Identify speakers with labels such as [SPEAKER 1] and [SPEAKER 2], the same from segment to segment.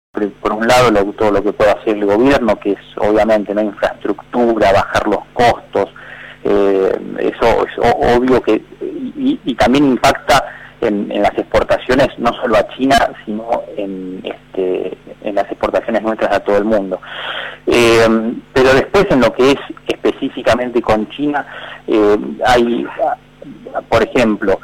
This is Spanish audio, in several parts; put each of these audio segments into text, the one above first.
[SPEAKER 1] por un lado todo lo que puede hacer el gobierno, que es obviamente no infraestructura, bajar los costos, eso es obvio que y también impacta en las exportaciones, no solo a China, sino en las exportaciones nuestras a todo el mundo. Pero después, en lo que es específicamente con China, hay, por ejemplo,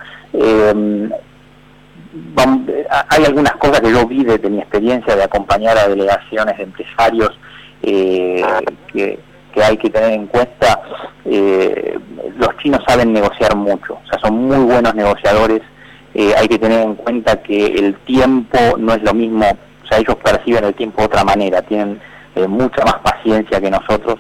[SPEAKER 1] hay algunas cosas que yo vi desde mi experiencia de acompañar a delegaciones de empresarios que hay que tener en cuenta. Los chinos saben negociar mucho, o sea, son muy buenos negociadores. Hay que tener en cuenta que el tiempo no es lo mismo, o sea, ellos perciben el tiempo de otra manera, tienen mucha más paciencia que nosotros,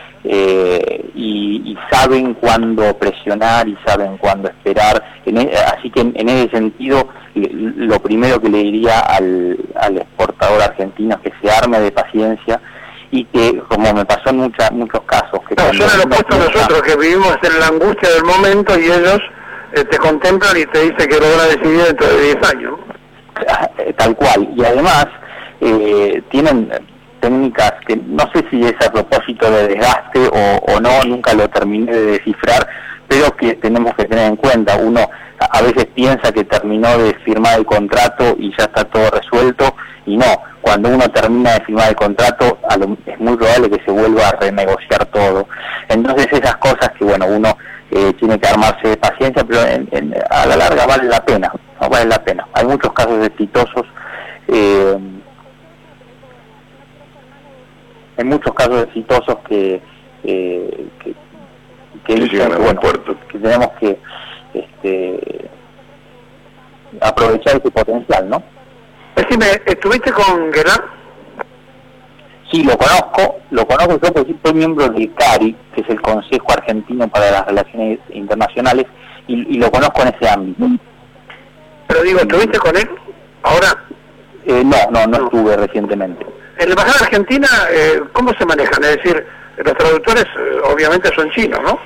[SPEAKER 1] y saben cuándo presionar y saben cuándo esperar. Así que en ese sentido, lo primero que le diría al exportador argentino es que se arme de paciencia y que, como me pasó en muchos casos... que
[SPEAKER 2] no, yo lo he puesto nosotros, que vivimos en la angustia del momento y ellos te contemplan y te dicen que lo van a decidir dentro de 10 años.
[SPEAKER 1] Tal cual, y además tienen técnicas que no sé si es a propósito de desgaste o no, nunca lo terminé de descifrar, pero que tenemos que tener en cuenta. Uno a veces piensa que terminó de firmar el contrato y ya está todo resuelto, y no, cuando uno termina de firmar el contrato es muy probable que se vuelva a renegociar todo. Entonces esas cosas que bueno, uno tiene que armarse de paciencia, pero a la larga vale la pena, no vale la pena. Hay muchos casos exitosos, hay muchos casos exitosos que dicen que, bueno, que tenemos que aprovechar ese potencial, ¿no?
[SPEAKER 2] Decime, ¿estuviste con Gerard?
[SPEAKER 1] Sí, lo conozco yo porque soy miembro del CARI, que es el Consejo Argentino para las Relaciones Internacionales, y lo conozco en ese ámbito.
[SPEAKER 2] Pero digo, ¿estuviste con él ahora?
[SPEAKER 1] No estuve recientemente.
[SPEAKER 2] En la Embajada Argentina, ¿cómo se manejan? Es decir, los traductores obviamente son chinos, ¿no?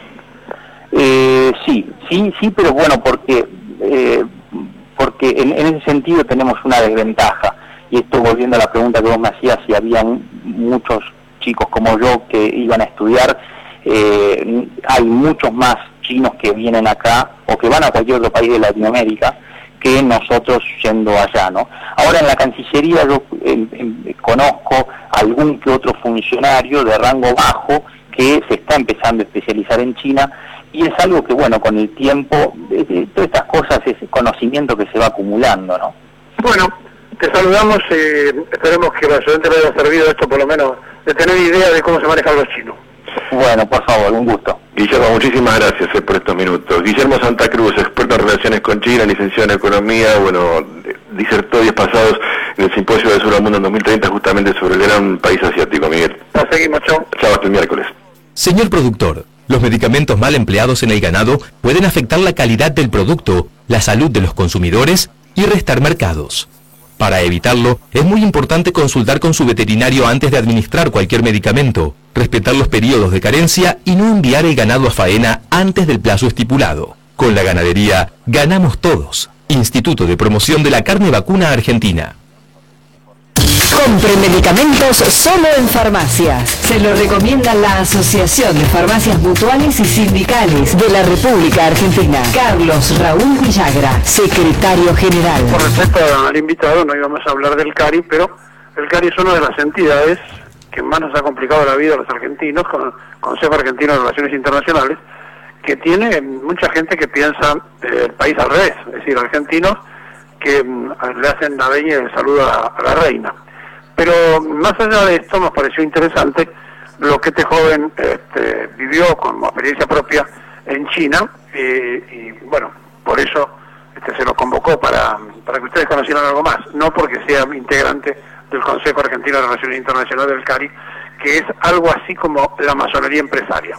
[SPEAKER 1] Sí, pero bueno, porque en ese sentido tenemos una desventaja. Y esto, volviendo a la pregunta que vos me hacías, si había muchos chicos como yo que iban a estudiar, hay muchos más chinos que vienen acá o que van a cualquier otro país de Latinoamérica que nosotros yendo allá, ¿no? Ahora en la Cancillería yo conozco algún que otro funcionario de rango bajo que se está empezando a especializar en China, y es algo que, bueno, con el tiempo, todas estas cosas, ese conocimiento que se va acumulando, ¿no?
[SPEAKER 2] Bueno, te saludamos y esperemos que a los oyentes les haya servido esto, por lo menos, de tener idea de cómo se manejan los chinos.
[SPEAKER 1] Bueno, por favor, un gusto.
[SPEAKER 3] Guillermo, muchísimas gracias por estos minutos. Guillermo Santa Cruz, experto en relaciones con China, licenciado en Economía, bueno, disertó días pasados en el Simposio de Sur al Mundo en 2030 justamente sobre el gran país asiático, Miguel.
[SPEAKER 2] Nos seguimos, chao.
[SPEAKER 3] Chao, hasta el miércoles.
[SPEAKER 4] Señor productor, los medicamentos mal empleados en el ganado pueden afectar la calidad del producto, la salud de los consumidores y restar mercados. Para evitarlo, es muy importante consultar con su veterinario antes de administrar cualquier medicamento, respetar los periodos de carencia y no enviar el ganado a faena antes del plazo estipulado. Con la ganadería, ganamos todos. Instituto de Promoción de la Carne Vacuna Argentina.
[SPEAKER 5] Compre medicamentos solo en farmacias. Se lo recomienda la Asociación de Farmacias Mutuales y Sindicales de la República Argentina. Carlos Raúl Villagra, secretario general.
[SPEAKER 2] Por respecto al invitado, no íbamos a hablar del CARI, pero el CARI es una de las entidades que más nos ha complicado la vida a los argentinos, con el Consejo Argentino de Relaciones Internacionales, que tiene mucha gente que piensa el país al revés, es decir, argentinos que le hacen la veña y el saludo a la reina. Pero más allá de esto, nos pareció interesante lo que este joven vivió como experiencia propia en China, y bueno, por eso se lo convocó para que ustedes conocieran algo más, no porque sea integrante del Consejo Argentino de Relaciones Internacionales del CARI, que es algo así como la masonería empresaria.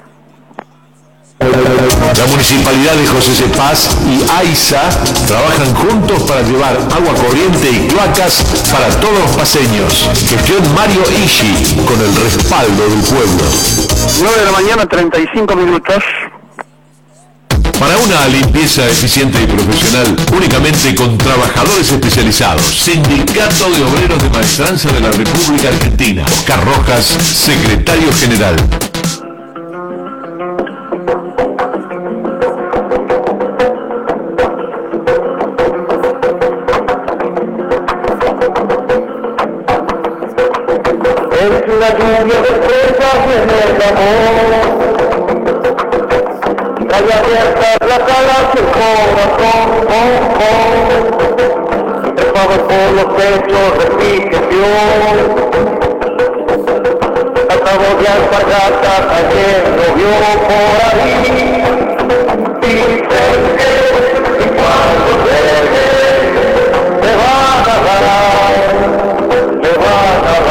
[SPEAKER 6] La Municipalidad de José C. Paz y AISA trabajan juntos para llevar agua corriente y cloacas para todos los paseños. Gestión Mario Ishi, con el respaldo del pueblo.
[SPEAKER 2] 9 de la mañana, 35 minutos.
[SPEAKER 6] Para una limpieza eficiente y profesional, únicamente con trabajadores especializados. Sindicato de Obreros de Maestranza de la República Argentina. Oscar Rojas, secretario general.
[SPEAKER 7] Es una lluvia de estrellas en el amor. Hay abiertas las alas del corazón, empapado por los pechos de piqueción. Acabo de alpargatas, ayer llovió por ahí. Dicen que cuando llegue te van a dar, te van a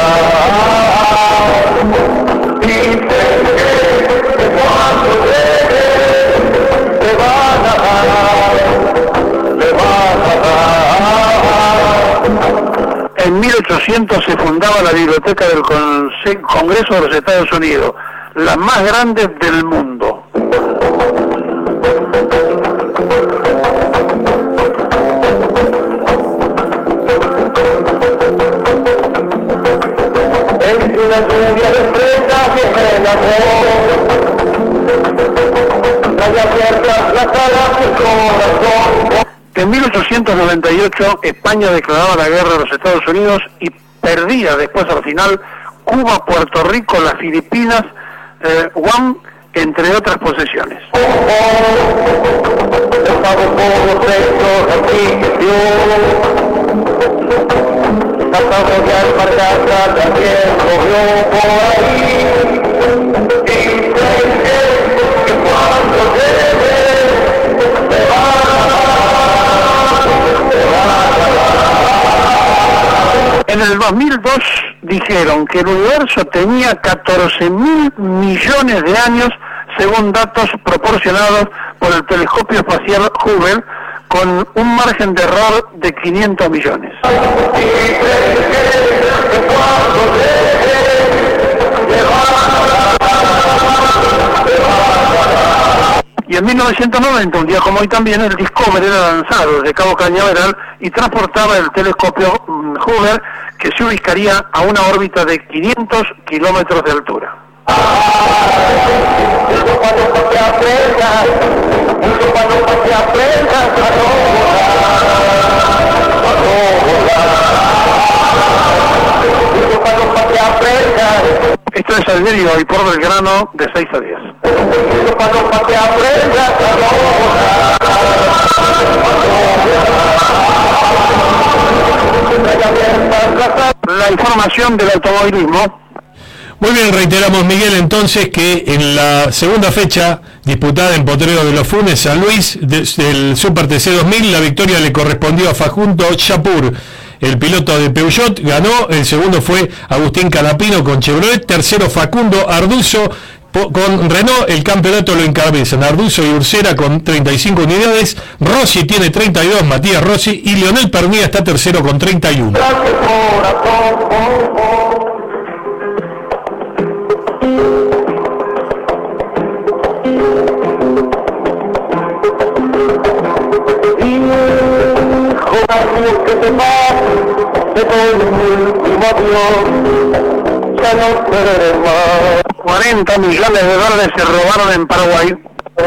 [SPEAKER 7] dar. Dicen que cuando llegue te van a dar, te van a dar.
[SPEAKER 2] En 1800 se fundaba la Biblioteca del Congreso de los Estados Unidos, la más grande del mundo.
[SPEAKER 7] Es una lluvia de estrellas en el amor. Hay abiertas las alas del corazón.
[SPEAKER 2] En 1898 España declaraba la guerra a los Estados Unidos y perdía después al final Cuba, Puerto Rico, las Filipinas, Guam, entre otras posesiones. En el 2002 dijeron que el universo tenía 14.000 millones de años, según datos proporcionados por el telescopio espacial Hubble, con un margen de error de 500 millones. Y en 1990, un día como hoy también, el Discovery era lanzado desde Cabo Cañaveral y transportaba el telescopio Hubble, que se ubicaría a una órbita de 500 kilómetros de altura. Esto es Alberio y por Belgrano de 6 a 10. La información del automovilismo.
[SPEAKER 8] Muy bien, reiteramos, Miguel, entonces que en la segunda fecha disputada en Potrero de los Funes, San Luis, del Super TC 2000, la victoria le correspondió a Facundo Chapur, el piloto de Peugeot. Ganó, el segundo fue Agustín Canapino con Chevrolet, tercero Facundo Arduzo con Renault. El campeonato lo encabezan Arduzo y Ursera con 35 unidades, Rossi tiene 32, Matías Rossi, y Leonel Pernía está tercero con 31.
[SPEAKER 7] Que te vas, te doy mi último adiós, ya no querré más.
[SPEAKER 2] 40 millones de dólares se robaron en Paraguay.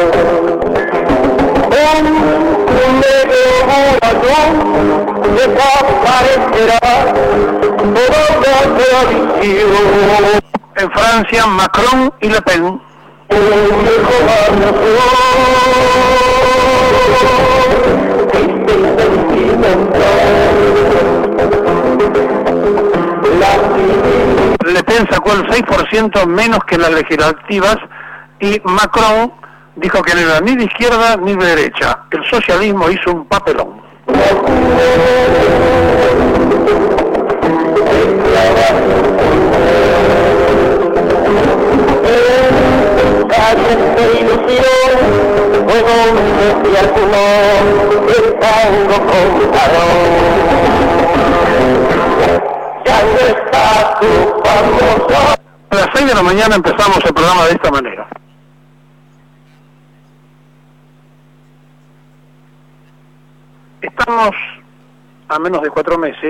[SPEAKER 7] Un negro volador desaparecerá toda la tradición.
[SPEAKER 2] En Francia, Macron y Le Pen.
[SPEAKER 7] Un viejo barrio
[SPEAKER 2] Le Pen sacó el 6% menos que las legislativas y Macron dijo que no era ni de izquierda ni de derecha. El socialismo hizo un papelón. A las 6 de la mañana empezamos el programa de esta manera. Estamos a menos de 4 meses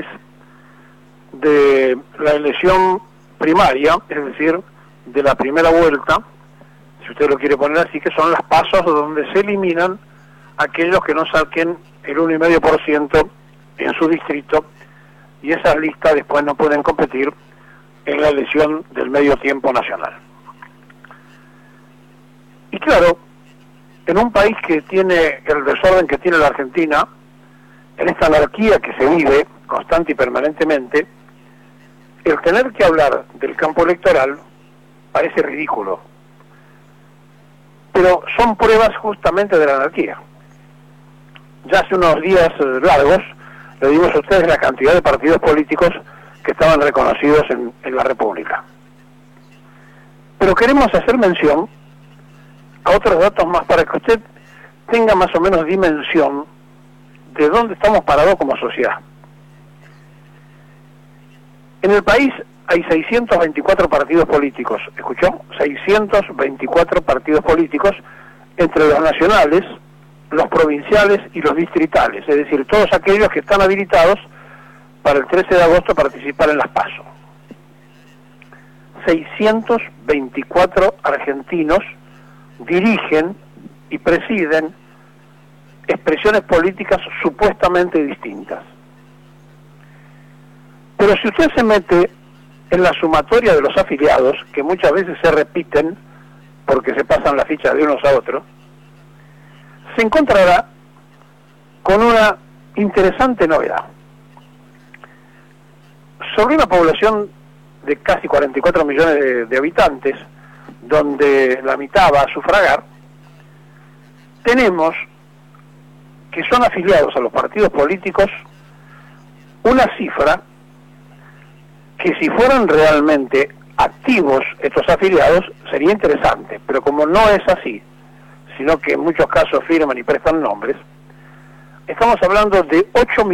[SPEAKER 2] de la elección primaria, es decir, de la primera vuelta, si usted lo quiere poner así, que son las pasos donde se eliminan aquellos que no saquen el 1,5% en su distrito, y esas listas después no pueden competir en la elección del medio tiempo nacional. Y claro, en un país que tiene el desorden que tiene la Argentina, en esta anarquía que se vive constante y permanentemente, el tener que hablar del campo electoral parece ridículo. Pero son pruebas justamente de la anarquía. Ya hace unos días largos le dimos a ustedes la cantidad de partidos políticos que estaban reconocidos en la República. Pero queremos hacer mención a otros datos más para que usted tenga más o menos dimensión de dónde estamos parados como sociedad. En el país hay 624 partidos políticos, ¿escuchó? 624 partidos políticos, entre los nacionales, los provinciales y los distritales, es decir, todos aquellos que están habilitados para el 13 de agosto participar en las PASO. 624 argentinos dirigen y presiden expresiones políticas supuestamente distintas. Pero si usted se mete en la sumatoria de los afiliados, que muchas veces se repiten porque se pasan la ficha de unos a otros, se encontrará con una interesante novedad. Sobre una población de casi 44 millones de habitantes, donde la mitad va a sufragar, tenemos que son afiliados a los partidos políticos una cifra que, si fueran realmente activos estos afiliados, sería interesante, pero como no es así, sino que en muchos casos firman y prestan nombres, estamos hablando de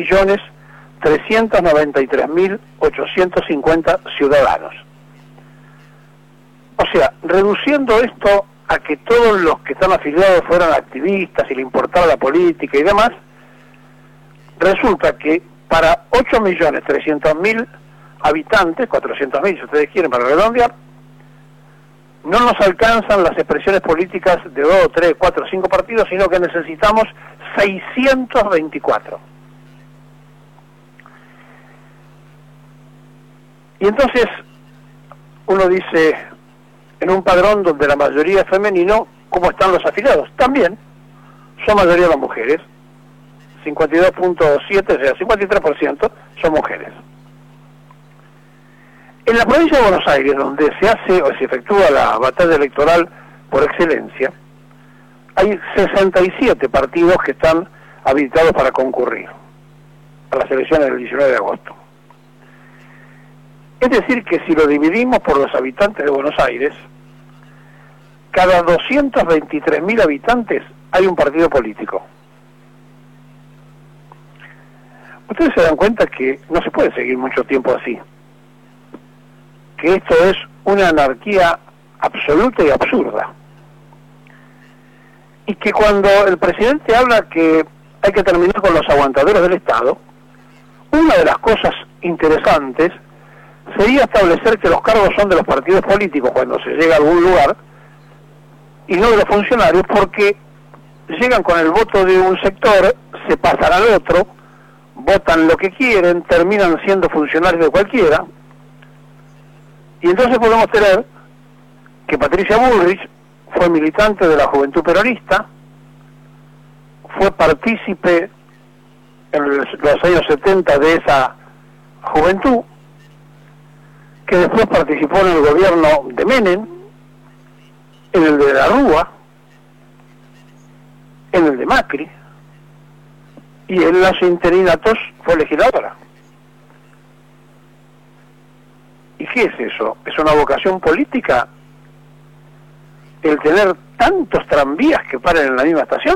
[SPEAKER 2] 8.393.850 ciudadanos. O sea, reduciendo esto a que todos los que están afiliados fueran activistas y le importara la política y demás, resulta que para 8.300.000 habitantes, 400.000 si ustedes quieren para redondear, no nos alcanzan las expresiones políticas de 2, 3, 4, 5 partidos, sino que necesitamos 624. Y entonces uno dice, en un padrón donde la mayoría es femenino, ¿cómo están los afiliados? También son mayoría las mujeres, 52.7, o sea, 53% son mujeres. En la provincia de Buenos Aires, donde se hace o se efectúa la batalla electoral por excelencia, hay 67 partidos que están habilitados para concurrir a las elecciones del 19 de agosto. Es decir, que si lo dividimos por los habitantes de Buenos Aires, cada 223.000 habitantes hay un partido político. Ustedes se dan cuenta que no se puede seguir mucho tiempo así, que esto es una anarquía absoluta y absurda, y que cuando el presidente habla que hay que terminar con los aguantaderos del Estado, una de las cosas interesantes sería establecer que los cargos son de los partidos políticos cuando se llega a algún lugar y no de los funcionarios, porque llegan con el voto de un sector, se pasan al otro, votan lo que quieren, terminan siendo funcionarios de cualquiera, y entonces podemos tener que Patricia Bullrich fue militante de la Juventud Peronista, fue partícipe en los años 70 de esa juventud, que después participó en el gobierno de Menem, en el de la Rúa, en el de Macri, y en los interinatos fue legisladora. ¿Y qué es eso? ¿Es una vocación política el tener tantos tranvías que paren en la misma estación?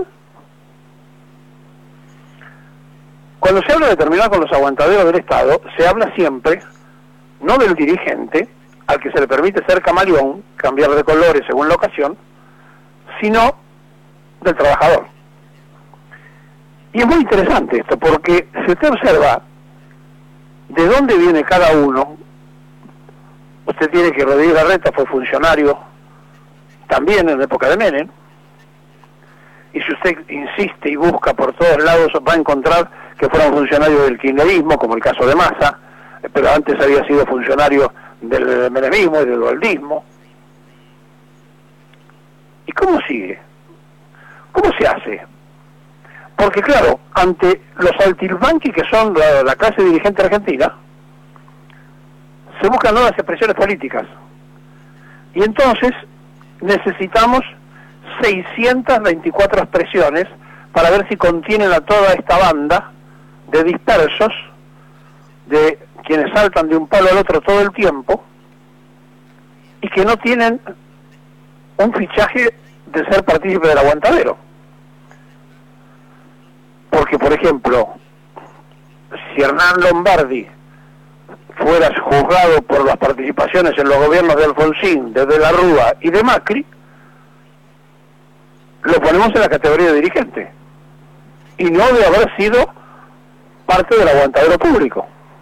[SPEAKER 2] Cuando se habla de terminar con los aguantaderos del Estado, se habla siempre no del dirigente, al que se le permite ser camaleón, cambiar de colores según la ocasión, sino del trabajador. Y es muy interesante esto, porque si usted observa de dónde viene cada uno, usted tiene que Rodríguez Larreta fue funcionario también en la época de Menem, y si usted insiste y busca por todos lados va a encontrar que fueron funcionarios del kirchnerismo, como el caso de Massa, pero antes había sido funcionario del menemismo y del dualdismo. ¿Y cómo sigue? ¿Cómo se hace? Porque claro, ante los saltimbanquis que son la clase dirigente argentina, se buscan nuevas expresiones políticas. Y entonces necesitamos 624 expresiones para ver si contienen a toda esta banda de dispersos, de quienes saltan de un palo al otro todo el tiempo y que no tienen un fichaje de ser partícipe del aguantadero. Porque, por ejemplo, si Hernán Lombardi fuera juzgado por las participaciones en los gobiernos de Alfonsín, de la Rúa y de Macri, lo ponemos en la categoría de dirigente y no de haber sido parte del aguantadero público.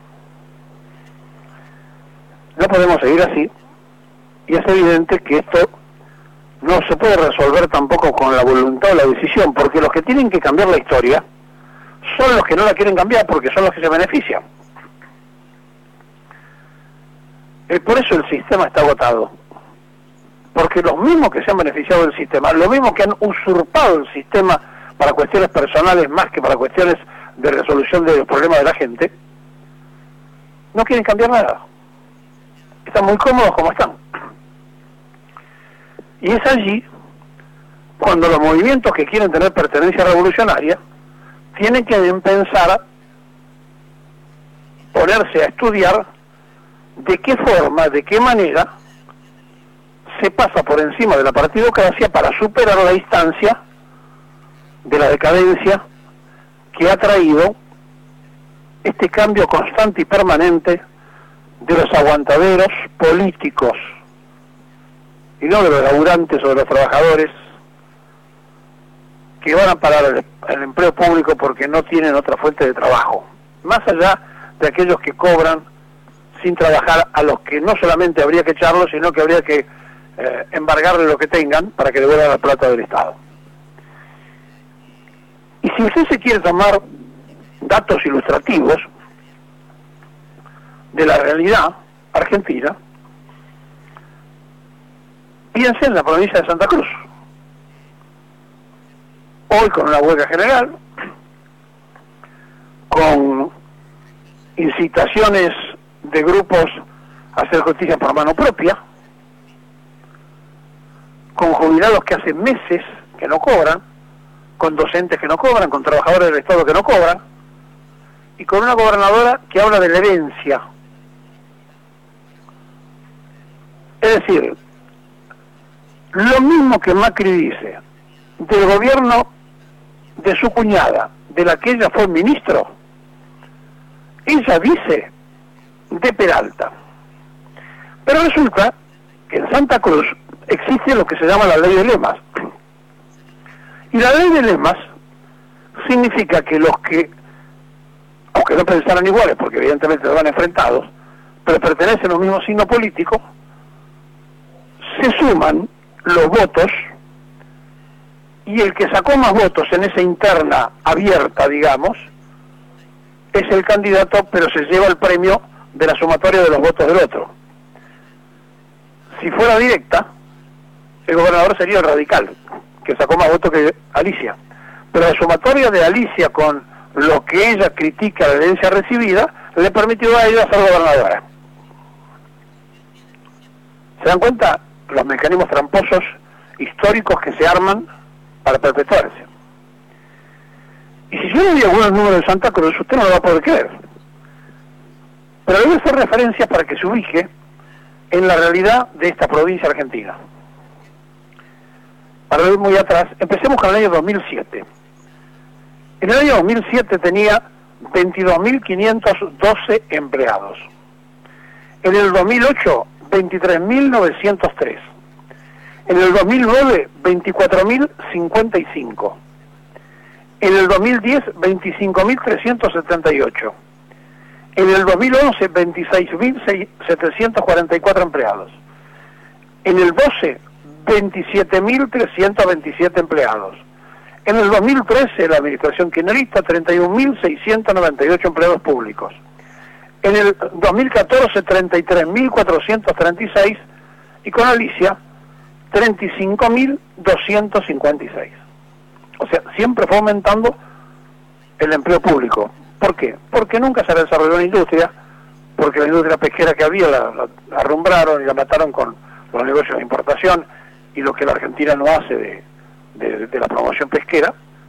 [SPEAKER 2] No podemos seguir así, y es evidente que esto no se puede resolver tampoco con la voluntad o la decisión, porque los que tienen que cambiar la historia son los que no la quieren cambiar, porque son los que se benefician. Por eso el sistema está agotado, porque los mismos que se han beneficiado del sistema, los mismos que han usurpado el sistema para cuestiones personales más que para cuestiones de resolución de los problemas de la gente, no quieren cambiar nada. Están muy cómodos como están. Y es allí cuando los movimientos que quieren tener pertenencia revolucionaria tienen que pensar, ponerse a estudiar de qué forma, de qué manera se pasa por encima de la partidocracia para superar la instancia de la decadencia que ha traído este cambio constante y permanente de los aguantaderos políticos y no de los laburantes o de los trabajadores que van a parar el empleo público porque no tienen otra fuente de trabajo, más allá de aquellos que cobran sin trabajar, a los que no solamente habría que echarlos, sino que habría que embargarle lo que tengan para que devuelvan la plata del Estado. Y si usted se quiere tomar datos ilustrativos de la realidad argentina, piense en la provincia de Santa Cruz. Hoy con una huelga general, con incitaciones de grupos a hacer justicia por mano propia, con jubilados que hace meses que no cobran, con docentes que no cobran, con trabajadores del Estado que no cobran, y con una gobernadora que habla de la herencia. Es decir, lo mismo que Macri dice del gobierno de su cuñada, de la que ella fue ministro, ella dice de Peralta. Pero resulta que en Santa Cruz existe lo que se llama la ley de lemas. Y la ley de lemas significa que los que, aunque no pensaran iguales, porque evidentemente van enfrentados, pero pertenecen a un mismo signo político, se suman los votos y el que sacó más votos en esa interna abierta, digamos, es el candidato, pero se lleva el premio de la sumatoria de los votos del otro. Si fuera directa, el gobernador sería el radical, que sacó más votos que Alicia. Pero la sumatoria de Alicia con lo que ella critica de la herencia recibida, le permitió a ella ser gobernadora. ¿Se dan cuenta los mecanismos tramposos históricos que se arman para perpetuarse? Y si yo le doy algunos números de Santa Cruz, usted no lo va a poder creer. Pero le voy a hacer referencias para que se ubique en la realidad de esta provincia argentina. Para ir muy atrás, empecemos con el año 2007. En el año 2007 tenía 22.512 empleados. En el 2008, 23.903. En el 2009, 24.055. En el 2010, 25.378. En el 2011, 26.744 empleados. En el 12, 27.327 empleados. En el 2013, la administración kirchnerista, 31.698 empleados públicos. En el 2014, 33.436, y con Alicia, 35.256. O sea, siempre fue aumentando el empleo público. ¿Por qué? Porque nunca se desarrolló la industria, porque la industria pesquera que había la arrumbraron y la mataron con los negocios de importación y lo que la Argentina no hace de la promoción pesquera,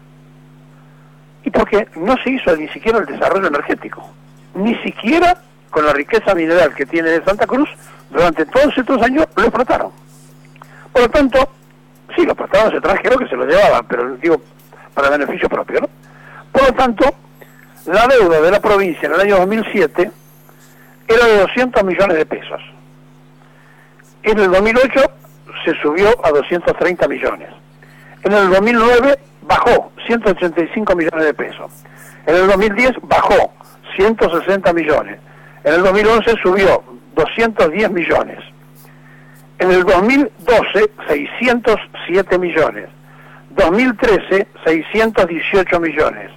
[SPEAKER 2] y porque no se hizo ni siquiera el desarrollo energético, ni siquiera con la riqueza mineral que tiene de Santa Cruz. Durante todos estos años lo explotaron. Por lo tanto, sí, lo explotaban los extranjeros que se lo llevaban, pero digo, para beneficio propio, ¿no? Por lo tanto, la deuda de la provincia en el año 2007 era de 200 millones de pesos. En el 2008 se subió a 230 millones. En el 2009 bajó 185 millones de pesos. En el 2010 bajó 160 millones. En el 2011 subió 210 millones. En el 2012, 607 millones. 2013, 618 millones.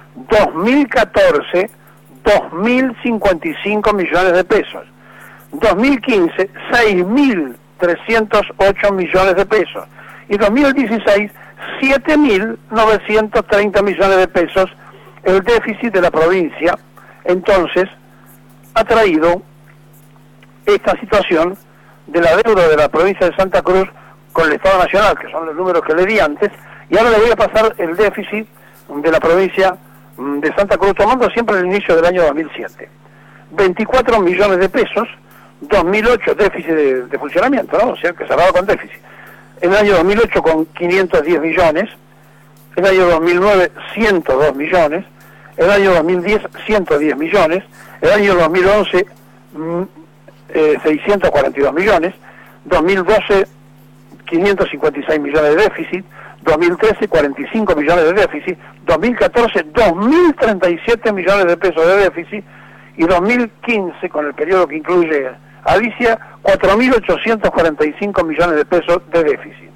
[SPEAKER 2] 2014, 2.055 millones de pesos. 2015, 6.308 millones de pesos. Y 2016, 7.930 millones de pesos el déficit de la provincia. Entonces, ha traído esta situación de la deuda de la provincia de Santa Cruz con el Estado Nacional, que son los números que le di antes, y ahora le voy a pasar el déficit de la provincia de Santa Cruz, tomando siempre el inicio del año 2007. 24 millones de pesos, 2008 déficit de funcionamiento, ¿no? O sea, que cerrado con déficit. En el año 2008 con 510 millones, en el año 2009 102 millones, en el año 2010 110 millones, en el año 2011 642 millones, 2012 556 millones de déficit, 2013 45 millones de déficit, 2014 2.037 millones de pesos de déficit, y 2015, con el periodo que incluye Alicia, 4.845 millones de pesos de déficit.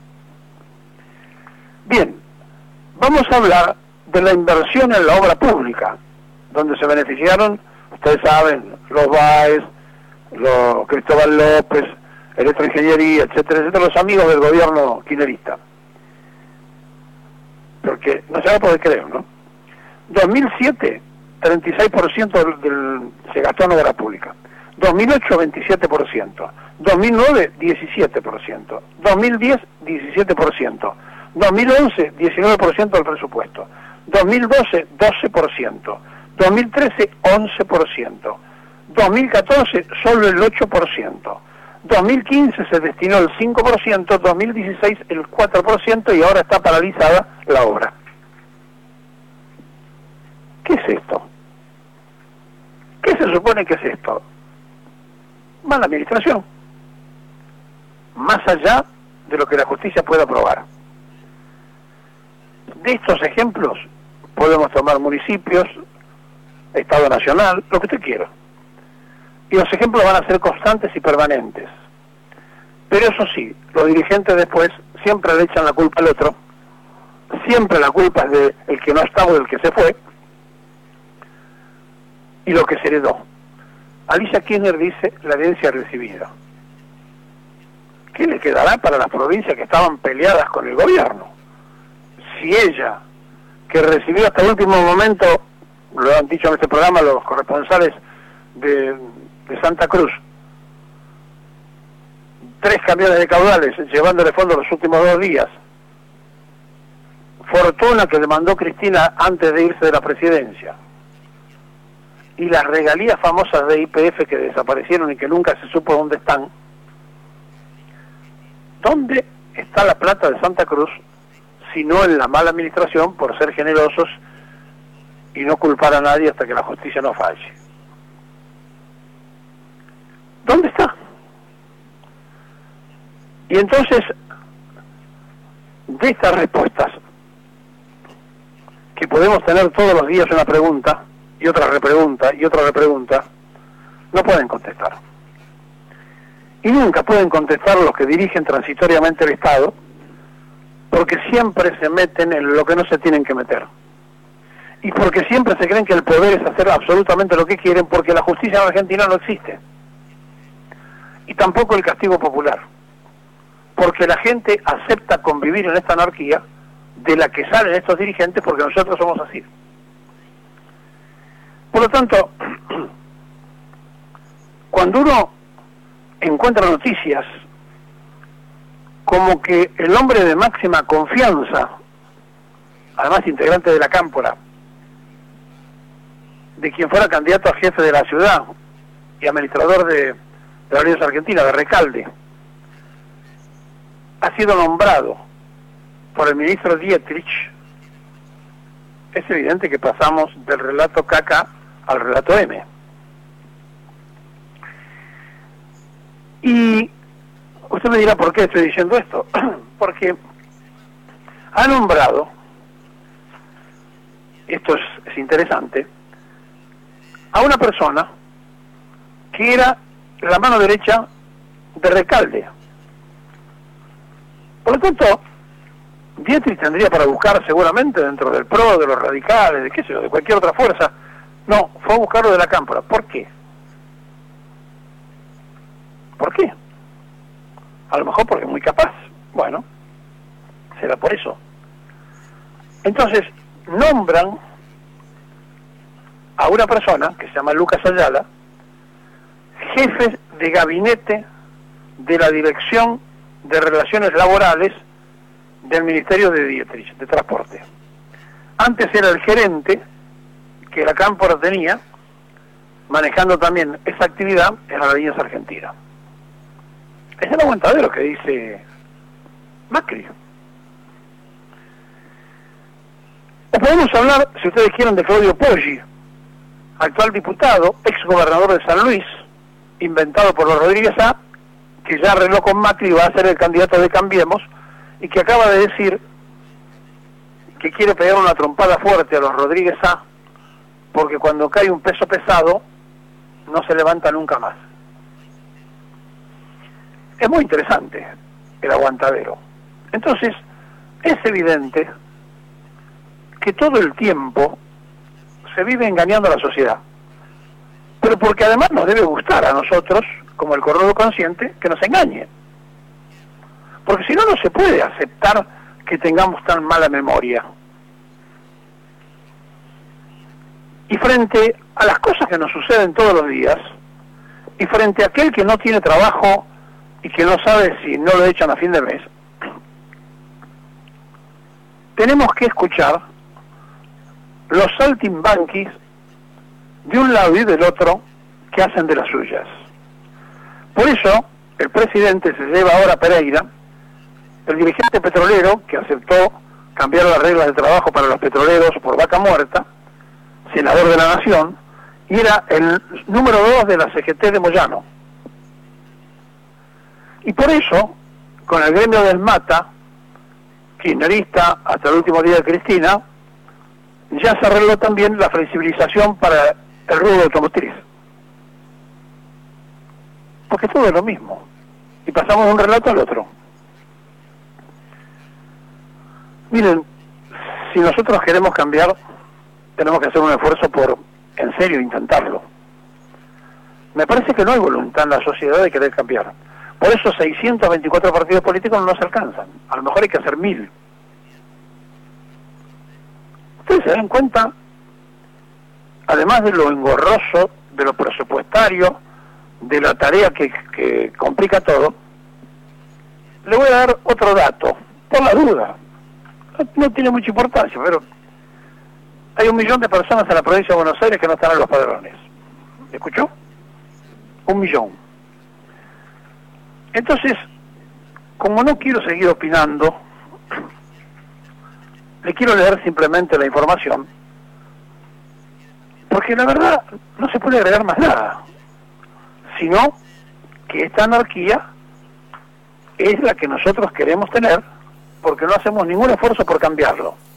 [SPEAKER 2] Bien, vamos a hablar de la inversión en la obra pública, donde se beneficiaron, ustedes saben, los BAES, los Cristóbal López, Electroingeniería, etcétera, etcétera, los amigos del gobierno kirchnerista. Porque no se va a poder creer, ¿no? 2007, 36% se gastó en obra pública. 2008, 27%. 2009, 17%. 2010, 17%. 2011, 19% del presupuesto. 2012, 12%. 2013, 11%. 2014, solo el 8%. 2015 se destinó el 5%, 2016 el 4%, y ahora está paralizada la obra. ¿Qué es esto? ¿Qué se supone que es esto? Mala administración. Más allá de lo que la justicia pueda probar. De estos ejemplos podemos tomar municipios, Estado Nacional, lo que usted quiera. Y los ejemplos van a ser constantes y permanentes. Pero eso sí, los dirigentes después siempre le echan la culpa al otro, siempre la culpa es del que no está o del que se fue, y lo que se heredó. Alicia Kirchner dice la herencia recibida. ¿Qué le quedará para las provincias que estaban peleadas con el gobierno? Si ella, que recibió hasta el último momento, lo han dicho en este programa los corresponsales de Santa Cruz, 3 camiones de caudales llevándole fondos los últimos 2 días, fortuna que demandó Cristina antes de irse de la presidencia, y las regalías famosas de YPF que desaparecieron y que nunca se supo dónde están. ¿Dónde está la plata de Santa Cruz si no en la mala administración por ser generosos y no culpar a nadie hasta que la justicia no falle? ¿Dónde está? Y entonces, de estas respuestas, que podemos tener todos los días una pregunta, y otra repregunta, y otra repregunta, no pueden contestar. Y nunca pueden contestar los que dirigen transitoriamente el Estado, porque siempre se meten en lo que no se tienen que meter. Y porque siempre se creen que el poder es hacer absolutamente lo que quieren, porque la justicia en Argentina no existe. Y tampoco el castigo popular. Porque la gente acepta convivir en esta anarquía de la que salen estos dirigentes, porque nosotros somos así. Por lo tanto, cuando uno encuentra noticias como que el hombre de máxima confianza, además integrante de la Cámpora, de quien fuera candidato a jefe de la ciudad y administrador de la Alianza Argentina, de Recalde, ha sido nombrado por el ministro Dietrich, es evidente que pasamos del relato caca al relato M. Y usted me dirá por qué estoy diciendo esto. Porque ha nombrado, esto es interesante, a una persona que era la mano derecha de Recalde. Por lo tanto, Dietrich tendría para buscar seguramente dentro del PRO, de los radicales, de qué sé yo, de cualquier otra fuerza. No, fue a buscarlo de la Cámpora. ¿Por qué? ¿Por qué? A lo mejor porque es muy capaz. Bueno, será por eso. Entonces, nombran a una persona, que se llama Lucas Ayala, jefe de gabinete de la Dirección de Relaciones Laborales del Ministerio de Dietrich, de Transporte. Antes era el gerente que la Cámpora tenía, manejando también esa actividad en las líneas argentinas. Es el aguantadero que dice Macri. O podemos hablar, si ustedes quieren, de Claudio Poggi, actual diputado, ex gobernador de San Luis, inventado por los Rodríguez A, que ya arregló con Macri y va a ser el candidato de Cambiemos, y que acaba de decir que quiere pegar una trompada fuerte a los Rodríguez A, porque cuando cae un peso pesado, no se levanta nunca más. Es muy interesante el aguantadero. Entonces, es evidente que todo el tiempo se vive engañando a la sociedad. Pero porque además nos debe gustar a nosotros, como el cornudo consciente, que nos engañe. Porque si no, no se puede aceptar que tengamos tan mala memoria. Y frente a las cosas que nos suceden todos los días, y frente a aquel que no tiene trabajo y que no sabe si no lo echan a fin de mes, tenemos que escuchar los saltimbanquis de un lado y del otro que hacen de las suyas. Por eso, el presidente se lleva ahora a Pereira, el dirigente petrolero que aceptó cambiar las reglas de trabajo para los petroleros por vaca muerta, senador de la Nación, y era el número 2 de la CGT de Moyano. Y por eso, con el gremio del Mata, kirchnerista hasta el último día de Cristina, ya se arregló también la flexibilización para el rubro automotriz. Porque todo es lo mismo. Y pasamos de un relato al otro. Miren, si nosotros queremos cambiar, tenemos que hacer un esfuerzo por, en serio, intentarlo. Me parece que no hay voluntad en la sociedad de querer cambiar. Por eso 624 partidos políticos no nos alcanzan. A lo mejor hay que hacer 1000. Ustedes se dan cuenta, además de lo engorroso, de lo presupuestario, de la tarea que complica todo, le voy a dar otro dato, por la duda. No tiene mucha importancia, pero hay 1 millón de personas en la provincia de Buenos Aires que no están en los padrones. ¿Escuchó? 1 millón. Entonces, como no quiero seguir opinando, le quiero leer simplemente la información, porque la verdad no se puede agregar más nada, sino que esta anarquía es la que nosotros queremos tener, porque no hacemos ningún esfuerzo por cambiarlo.